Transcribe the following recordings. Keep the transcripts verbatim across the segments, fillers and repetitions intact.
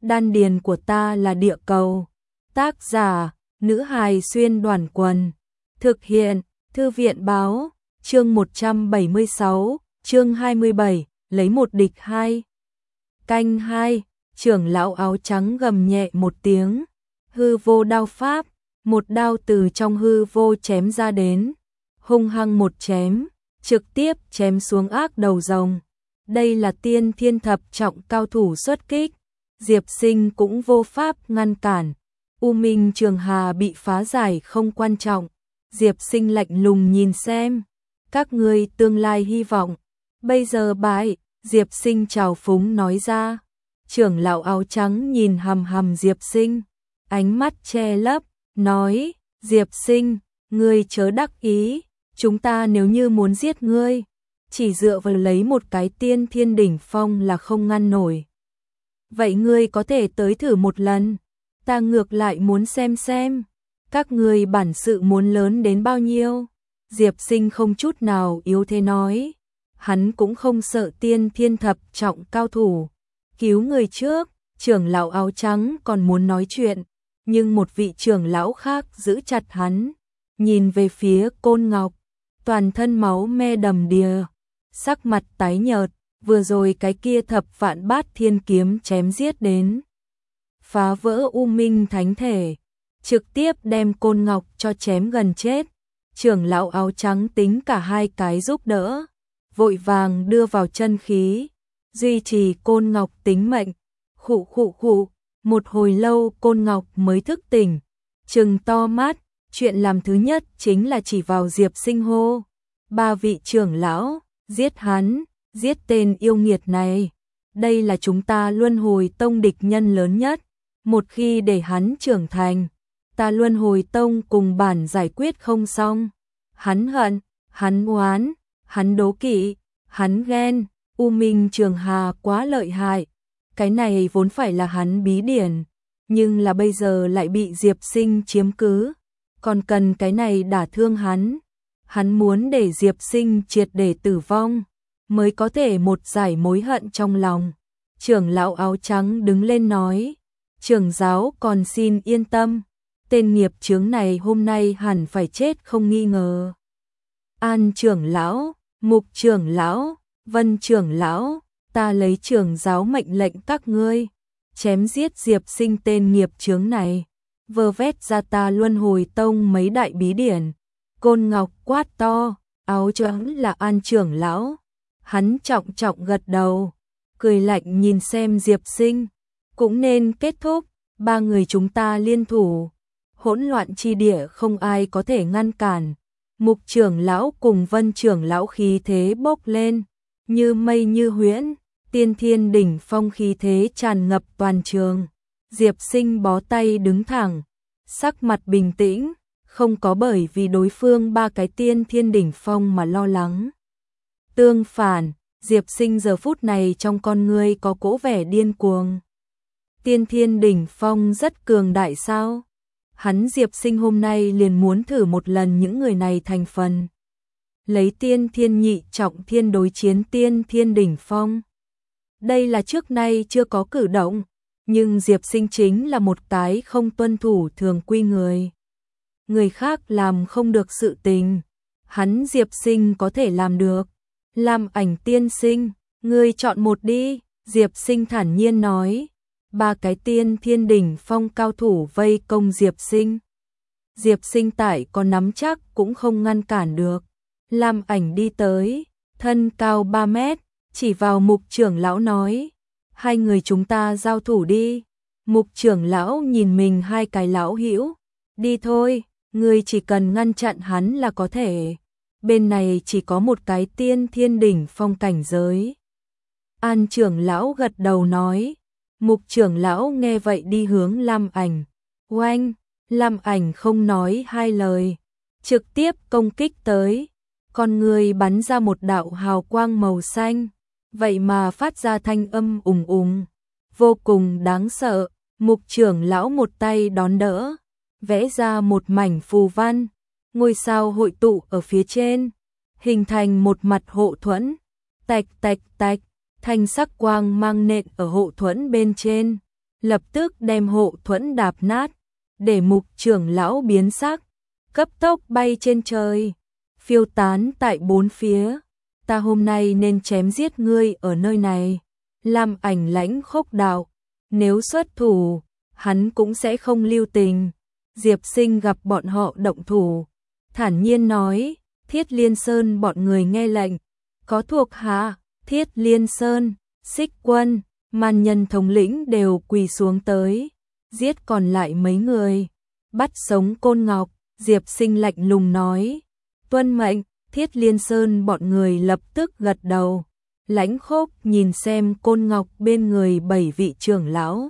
Đan điền của ta là địa cầu. Tác giả, nữ hài xuyên đoàn quần. Thực hiện, thư viện báo, chương một trăm bảy mươi sáu, chương hai mươi bảy, lấy một địch hai. Canh hai, trưởng lão áo trắng gầm nhẹ một tiếng. Hư vô đao pháp, một đao từ trong hư vô chém ra đến. Hung hăng một chém, trực tiếp chém xuống ác đầu rồng. Đây là tiên thiên thập trọng cao thủ xuất kích. Diệp Sinh cũng vô pháp ngăn cản. U Minh Trường Hà bị phá giải không quan trọng. Diệp Sinh lạnh lùng nhìn xem. Các ngươi tương lai hy vọng. Bây giờ bại, Diệp Sinh trào phúng nói ra. Trưởng lão áo trắng nhìn hằm hằm Diệp Sinh. Ánh mắt che lấp, nói, Diệp Sinh, ngươi chớ đắc ý. Chúng ta nếu như muốn giết ngươi, chỉ dựa vào lấy một cái tiên thiên đỉnh phong là không ngăn nổi. Vậy ngươi có thể tới thử một lần. Ta ngược lại muốn xem xem. Các ngươi bản sự muốn lớn đến bao nhiêu. Diệp Sinh không chút nào yếu thế nói. Hắn cũng không sợ tiên thiên thập trọng cao thủ. Cứu người trước, trưởng lão áo trắng còn muốn nói chuyện. Nhưng một vị trưởng lão khác giữ chặt hắn. Nhìn về phía Côn Ngọc. Toàn thân máu me đầm đìa. Sắc mặt tái nhợt. Vừa rồi cái kia thập vạn bát thiên kiếm chém giết đến. Phá vỡ U Minh thánh thể. Trực tiếp đem Côn Ngọc cho chém gần chết. Trưởng lão áo trắng tính cả hai cái giúp đỡ. Vội vàng đưa vào chân khí. Duy trì Côn Ngọc tính mệnh. Khụ khụ khụ. Một hồi lâu Côn Ngọc mới thức tỉnh. Trừng to mắt. Chuyện làm thứ nhất chính là chỉ vào Diệp Sinh hô. Ba vị trưởng lão, giết hắn. Giết tên yêu nghiệt này. Đây là chúng ta Luân Hồi Tông địch nhân lớn nhất. Một khi để hắn trưởng thành, ta Luân Hồi Tông cùng bản giải quyết không xong. Hắn hận, hắn oán, hắn đố kỵ, hắn ghen. U Minh Trường Hà quá lợi hại. Cái này vốn phải là hắn bí điển, nhưng là bây giờ lại bị Diệp Sinh chiếm cứ. Còn cần cái này đả thương hắn. Hắn muốn để Diệp Sinh triệt để tử vong, mới có thể một giải mối hận trong lòng. Trưởng lão áo trắng đứng lên nói, trưởng giáo còn xin yên tâm, tên nghiệp chướng này hôm nay hẳn phải chết không nghi ngờ. An trưởng lão, Mục trưởng lão, Vân trưởng lão, ta lấy trưởng giáo mệnh lệnh các ngươi, chém giết Diệp Sinh tên nghiệp chướng này, vơ vét ra ta Luân Hồi Tông mấy đại bí điển. Côn Ngọc quát to, áo trắng là An trưởng lão. Hắn trọng trọng gật đầu, cười lạnh nhìn xem Diệp Sinh. Cũng nên kết thúc, ba người chúng ta liên thủ. Hỗn loạn chi địa không ai có thể ngăn cản. Mục trưởng lão cùng Vân trưởng lão khí thế bốc lên. Như mây như huyễn, tiên thiên đỉnh phong khí thế tràn ngập toàn trường. Diệp Sinh bó tay đứng thẳng, sắc mặt bình tĩnh, không có bởi vì đối phương ba cái tiên thiên đỉnh phong mà lo lắng. Tương phản, Diệp Sinh giờ phút này trong con ngươi có cỗ vẻ điên cuồng. Tiên thiên đỉnh phong rất cường đại sao? Hắn Diệp Sinh hôm nay liền muốn thử một lần những người này thành phần. Lấy tiên thiên nhị trọng thiên đối chiến tiên thiên đỉnh phong. Đây là trước nay chưa có cử động, nhưng Diệp Sinh chính là một cái không tuân thủ thường quy người. Người khác làm không được sự tình, hắn Diệp Sinh có thể làm được. Lam Ảnh tiên sinh, ngươi chọn một đi, Diệp Sinh thản nhiên nói. Ba cái tiên thiên đỉnh phong cao thủ vây công Diệp Sinh. Diệp Sinh tại có nắm chắc cũng không ngăn cản được. Lam Ảnh đi tới, thân cao ba mét, chỉ vào Mục trưởng lão nói. Hai người chúng ta giao thủ đi. Mục trưởng lão nhìn mình hai cái lão hữu. Đi thôi, ngươi chỉ cần ngăn chặn hắn là có thể. Bên này chỉ có một cái tiên thiên đỉnh phong cảnh giới. An trưởng lão gật đầu nói. Mục trưởng lão nghe vậy đi hướng Lam Ảnh. Oanh, Lam Ảnh không nói hai lời, trực tiếp công kích tới. Con người bắn ra một đạo hào quang màu xanh, vậy mà phát ra thanh âm ùng ùng, vô cùng đáng sợ. Mục trưởng lão một tay đón đỡ, vẽ ra một mảnh phù văn. Ngôi sao hội tụ ở phía trên, hình thành một mặt hộ thuẫn. Tạch tạch tạch, thanh sắc quang mang nện ở hộ thuẫn bên trên. lập tức đem hộ thuẫn đạp nát, để Mục trưởng lão biến sắc, cấp tốc bay trên trời, phiêu tán tại bốn phía. Ta hôm nay nên chém giết ngươi ở nơi này. Lam Ảnh lãnh khốc đạo, nếu xuất thủ, hắn cũng sẽ không lưu tình. Diệp Sinh gặp bọn họ động thủ, thản nhiên nói, Thiết Liên Sơn bọn người nghe lệnh, có thuộc hạ, Thiết Liên Sơn, Xích Quân, Man Nhân thống lĩnh đều quỳ xuống tới, giết còn lại mấy người, bắt sống Côn Ngọc. Diệp Sinh lạnh lùng nói, tuân mệnh. Thiết Liên Sơn bọn người lập tức gật đầu, lãnh khốc nhìn xem Côn Ngọc bên người bảy vị trưởng lão.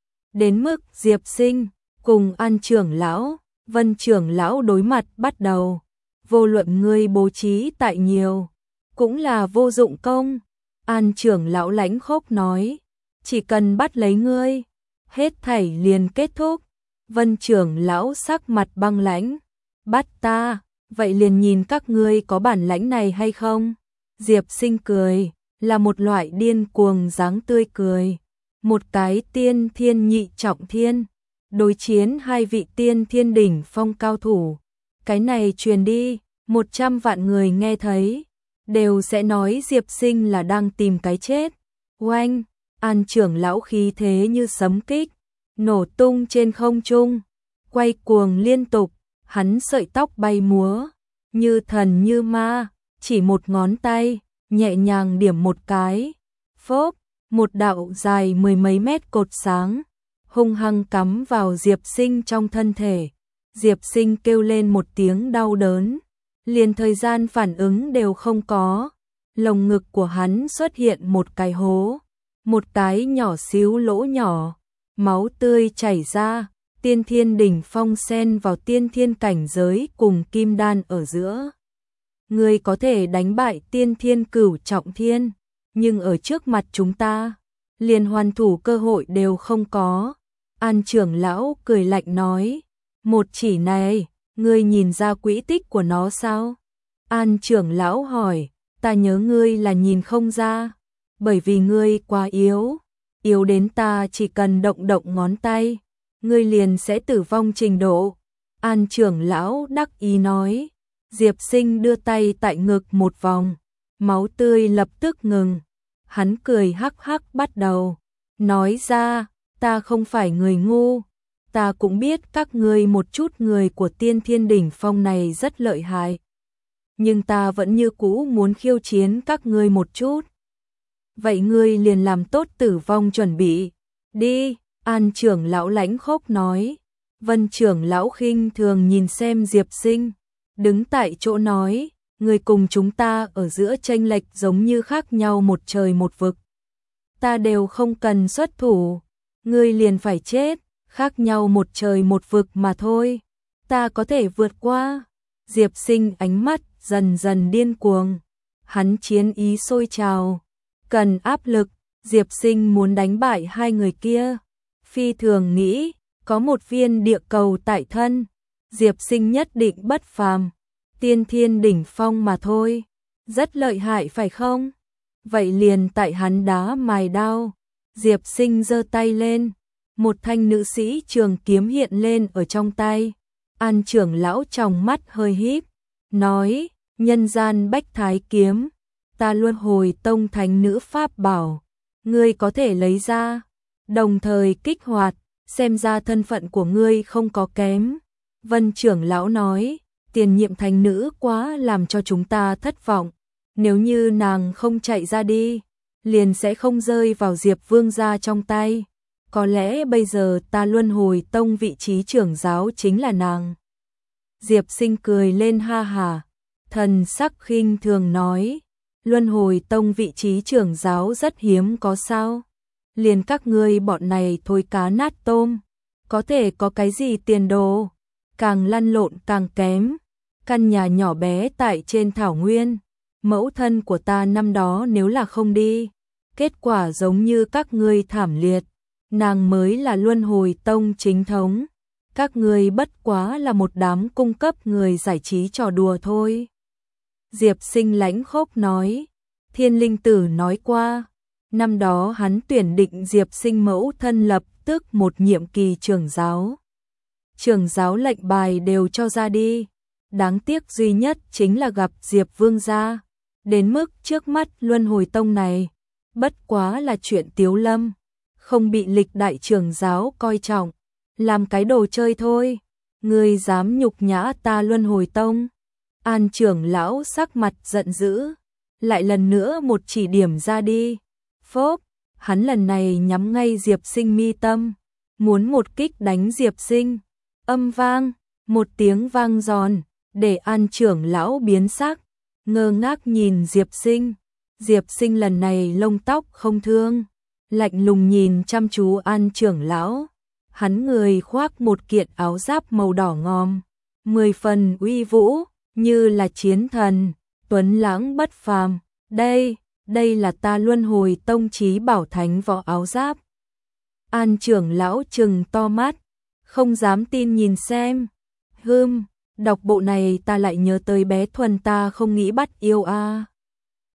Đến mức Diệp Sinh cùng An trưởng lão, Vân trưởng lão đối mặt bắt đầu, vô luận ngươi bố trí tại nhiều, cũng là vô dụng công. An trưởng lão lãnh khốc nói, chỉ cần bắt lấy ngươi, hết thảy liền kết thúc. Vân trưởng lão sắc mặt băng lãnh, bắt ta, vậy liền nhìn các ngươi có bản lãnh này hay không. Diệp Sinh cười, là một loại điên cuồng dáng tươi cười. Một cái tiên thiên nhị trọng thiên, đối chiến hai vị tiên thiên đỉnh phong cao thủ. Cái này truyền đi, một trăm vạn người nghe thấy, đều sẽ nói Diệp Sinh là đang tìm cái chết. Oanh, An trưởng lão khí thế như sấm kích, nổ tung trên không trung, quay cuồng liên tục, hắn sợi tóc bay múa, như thần như ma, chỉ một ngón tay, nhẹ nhàng điểm một cái, phốp, một đạo dài mười mấy mét cột sáng, hung hăng cắm vào Diệp Sinh trong thân thể. Diệp Sinh kêu lên một tiếng đau đớn, liền thời gian phản ứng đều không có, lồng ngực của hắn xuất hiện một cái hố, một cái nhỏ xíu lỗ nhỏ, máu tươi chảy ra. Tiên thiên đỉnh phong xen vào tiên thiên cảnh giới cùng kim đan ở giữa. Ngươi có thể đánh bại tiên thiên cửu trọng thiên, nhưng ở trước mặt chúng ta, liền hoàn thủ cơ hội đều không có. An trưởng lão cười lạnh nói, một chỉ này, ngươi nhìn ra quỹ tích của nó sao? An trưởng lão hỏi, ta nhớ ngươi là nhìn không ra, bởi vì ngươi quá yếu, yếu đến ta chỉ cần động động ngón tay, ngươi liền sẽ tử vong trình độ. An trưởng lão đắc ý nói. Diệp Sinh đưa tay tại ngực một vòng, máu tươi lập tức ngừng. Hắn cười hắc hắc bắt đầu, nói ra, ta không phải người ngu, ta cũng biết các ngươi một chút người của tiên thiên đỉnh phong này rất lợi hại. Nhưng ta vẫn như cũ muốn khiêu chiến các ngươi một chút. Vậy ngươi liền làm tốt tử vong chuẩn bị, đi. An trưởng lão lãnh khốc nói. Vân trưởng lão khinh thường nhìn xem Diệp Sinh, đứng tại chỗ nói, người cùng chúng ta ở giữa chênh lệch giống như khác nhau một trời một vực. Ta đều không cần xuất thủ, ngươi liền phải chết, khác nhau một trời một vực mà thôi, ta có thể vượt qua. Diệp Sinh ánh mắt dần dần điên cuồng, hắn chiến ý sôi trào, cần áp lực. Diệp Sinh muốn đánh bại hai người kia, phi thường nghĩ, có một viên địa cầu tại thân, Diệp Sinh nhất định bất phàm, tiên thiên đỉnh phong mà thôi, rất lợi hại phải không? Vậy liền tại hắn đá mài đao. Diệp Sinh giơ tay lên, một thanh nữ sĩ trường kiếm hiện lên ở trong tay. An trưởng lão trong mắt hơi híp, nói, nhân gian bách thái kiếm, ta luân hồi tông thánh nữ pháp bảo, ngươi có thể lấy ra, đồng thời kích hoạt, xem ra thân phận của ngươi không có kém. Vân trưởng lão nói, tiền nhiệm thánh nữ quá làm cho chúng ta thất vọng, nếu như nàng không chạy ra đi, liền sẽ không rơi vào Diệp Vương gia trong tay. Có lẽ bây giờ ta luân hồi tông vị trí trưởng giáo chính là nàng. Diệp Sinh cười lên ha hà, thần sắc khinh thường nói, luân hồi tông vị trí trưởng giáo rất hiếm có sao? Liền các ngươi bọn này thôi cá nát tôm, có thể có cái gì tiền đồ, càng lăn lộn càng kém. Căn nhà nhỏ bé tại trên thảo nguyên, mẫu thân của ta năm đó nếu là không đi, kết quả giống như các ngươi thảm liệt, nàng mới là luân hồi tông chính thống, các ngươi bất quá là một đám cung cấp người giải trí trò đùa thôi. Diệp Sinh lãnh khốc nói, Thiên Linh Tử nói qua, năm đó hắn tuyển định Diệp Sinh mẫu thân lập tức một nhiệm kỳ trưởng giáo. Trưởng giáo lệnh bài đều cho ra đi, đáng tiếc duy nhất chính là gặp Diệp Vương gia, đến mức trước mắt Luân Hồi Tông này, bất quá là chuyện tiếu lâm, không bị lịch đại trưởng giáo coi trọng, làm cái đồ chơi thôi. Ngươi dám nhục nhã ta Luân Hồi Tông? An trưởng lão sắc mặt giận dữ, lại lần nữa một chỉ điểm ra đi. Phốp, hắn lần này nhắm ngay Diệp Sinh mi tâm, muốn một kích đánh Diệp Sinh. Âm vang, một tiếng vang giòn, để An trưởng lão biến sắc, ngơ ngác nhìn Diệp Sinh. Diệp Sinh lần này lông tóc không thương, lạnh lùng nhìn chăm chú An trưởng lão. Hắn người khoác một kiện áo giáp màu đỏ ngòm, mười phần uy vũ, như là chiến thần, tuấn lãng bất phàm. Đây, đây là ta Luân Hồi Tông chí bảo thánh võ áo giáp. An trưởng lão trừng to mắt, không dám tin nhìn xem. Hừm, đọc bộ này ta lại nhớ tới bé Thuần ta không nghĩ bắt yêu a. À.